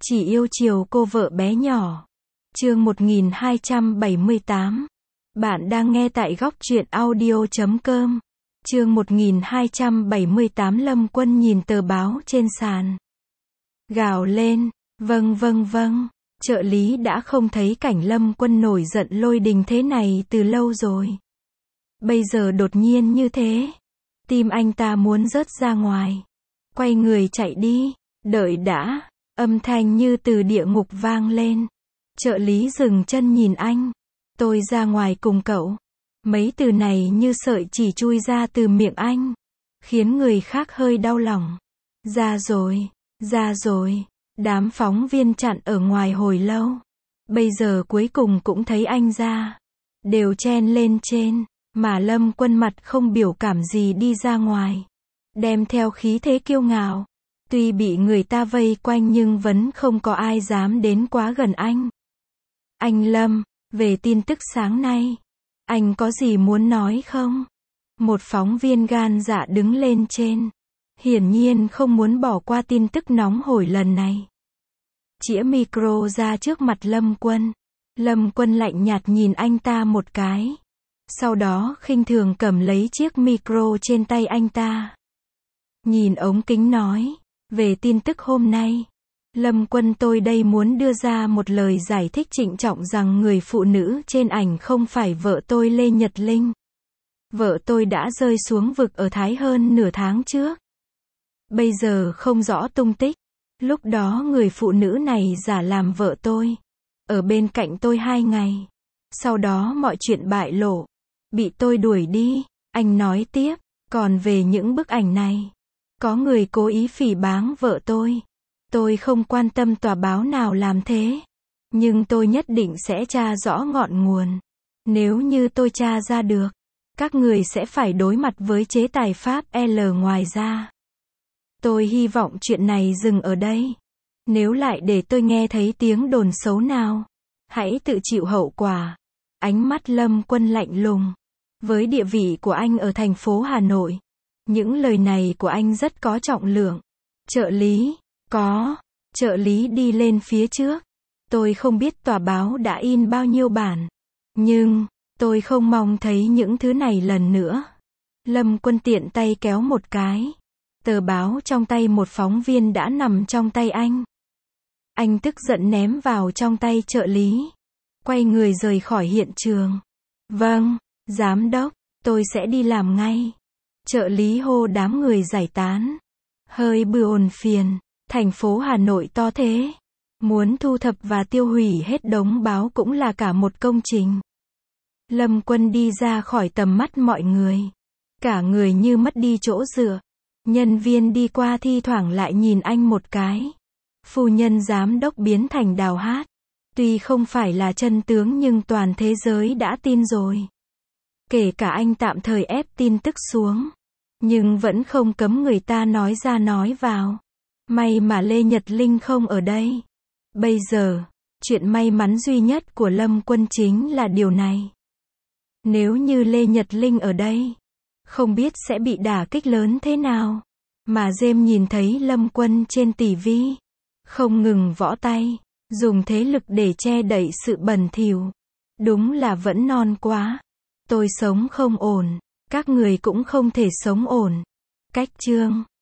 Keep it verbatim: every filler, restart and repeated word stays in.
Chỉ yêu chiều cô vợ bé nhỏ. Chương một nghìn hai trăm bảy mươi tám. Bạn đang nghe tại góc truyện audio chấm com. Chương một nghìn hai trăm bảy mươi tám. Lâm Quân nhìn tờ báo trên sàn, gào lên, vâng vâng vâng. Trợ lý đã không thấy cảnh Lâm Quân nổi giận lôi đình thế này từ lâu rồi. Bây giờ đột nhiên như thế, tim anh ta muốn rớt ra ngoài. Quay người chạy đi. Đợi đã. Âm thanh như từ địa ngục vang lên. Trợ lý dừng chân nhìn anh. Tôi ra ngoài cùng cậu. Mấy từ này như sợi chỉ chui ra từ miệng anh, khiến người khác hơi đau lòng. Ra rồi, ra rồi. Đám phóng viên chặn ở ngoài hồi lâu. Bây giờ cuối cùng cũng thấy anh ra. Đều chen lên trên. Mà Lâm Quân mặt không biểu cảm gì đi ra ngoài. Đem theo khí thế kiêu ngạo. Tuy bị người ta vây quanh nhưng vẫn không có ai dám đến quá gần anh. Anh Lâm, về tin tức sáng nay, anh có gì muốn nói không? Một phóng viên gan dạ đứng lên trên. Hiển nhiên không muốn bỏ qua tin tức nóng hổi lần này. Chĩa micro ra trước mặt Lâm Quân. Lâm Quân lạnh nhạt nhìn anh ta một cái. Sau đó khinh thường cầm lấy chiếc micro trên tay anh ta. Nhìn ống kính nói. Về tin tức hôm nay, Lâm Quân tôi đây muốn đưa ra một lời giải thích trịnh trọng rằng người phụ nữ trên ảnh không phải vợ tôi Lê Nhật Linh. Vợ tôi đã rơi xuống vực ở Thái hơn nửa tháng trước. Bây giờ không rõ tung tích. Lúc đó người phụ nữ này giả làm vợ tôi, ở bên cạnh tôi hai ngày. Sau đó mọi chuyện bại lộ, bị tôi đuổi đi. Anh nói tiếp, còn về những bức ảnh này, có người cố ý phỉ báng vợ tôi. Tôi không quan tâm tòa báo nào làm thế, nhưng tôi nhất định sẽ tra rõ ngọn nguồn. Nếu như tôi tra ra được, các người sẽ phải đối mặt với chế tài pháp L. Ngoài ra, tôi hy vọng chuyện này dừng ở đây. Nếu lại để tôi nghe thấy tiếng đồn xấu nào, hãy tự chịu hậu quả. Ánh mắt Lâm Quân lạnh lùng. Với địa vị của anh ở thành phố Hà Nội, những lời này của anh rất có trọng lượng. Trợ lý, có. Trợ lý đi lên phía trước. Tôi không biết tòa báo đã in bao nhiêu bản, nhưng tôi không mong thấy những thứ này lần nữa. Lâm Quân tiện tay kéo một cái. Tờ báo trong tay một phóng viên đã nằm trong tay anh. Anh tức giận ném vào trong tay trợ lý. Quay người rời khỏi hiện trường. Vâng, giám đốc, tôi sẽ đi làm ngay. Trợ lý hô đám người giải tán. Hơi buồn phiền. Thành phố Hà Nội to thế. Muốn thu thập và tiêu hủy hết đống báo cũng là cả một công trình. Lâm Quân đi ra khỏi tầm mắt mọi người. Cả người như mất đi chỗ dựa. Nhân viên đi qua thi thoảng lại nhìn anh một cái. Phu nhân giám đốc biến thành Đào Hát. Tuy không phải là chân tướng nhưng toàn thế giới đã tin rồi. Kể cả anh tạm thời ép tin tức xuống, nhưng vẫn không cấm người ta nói ra nói vào. May mà Lê Nhật Linh không ở đây. Bây giờ, chuyện may mắn duy nhất của Lâm Quân chính là điều này. Nếu như Lê Nhật Linh ở đây, không biết sẽ bị đả kích lớn thế nào. Mà James nhìn thấy Lâm Quân trên ti vi, không ngừng võ tay, dùng thế lực để che đậy sự bẩn thỉu. Đúng là vẫn non quá. Tôi sống không ổn, các người cũng không thể sống ổn. Cách chương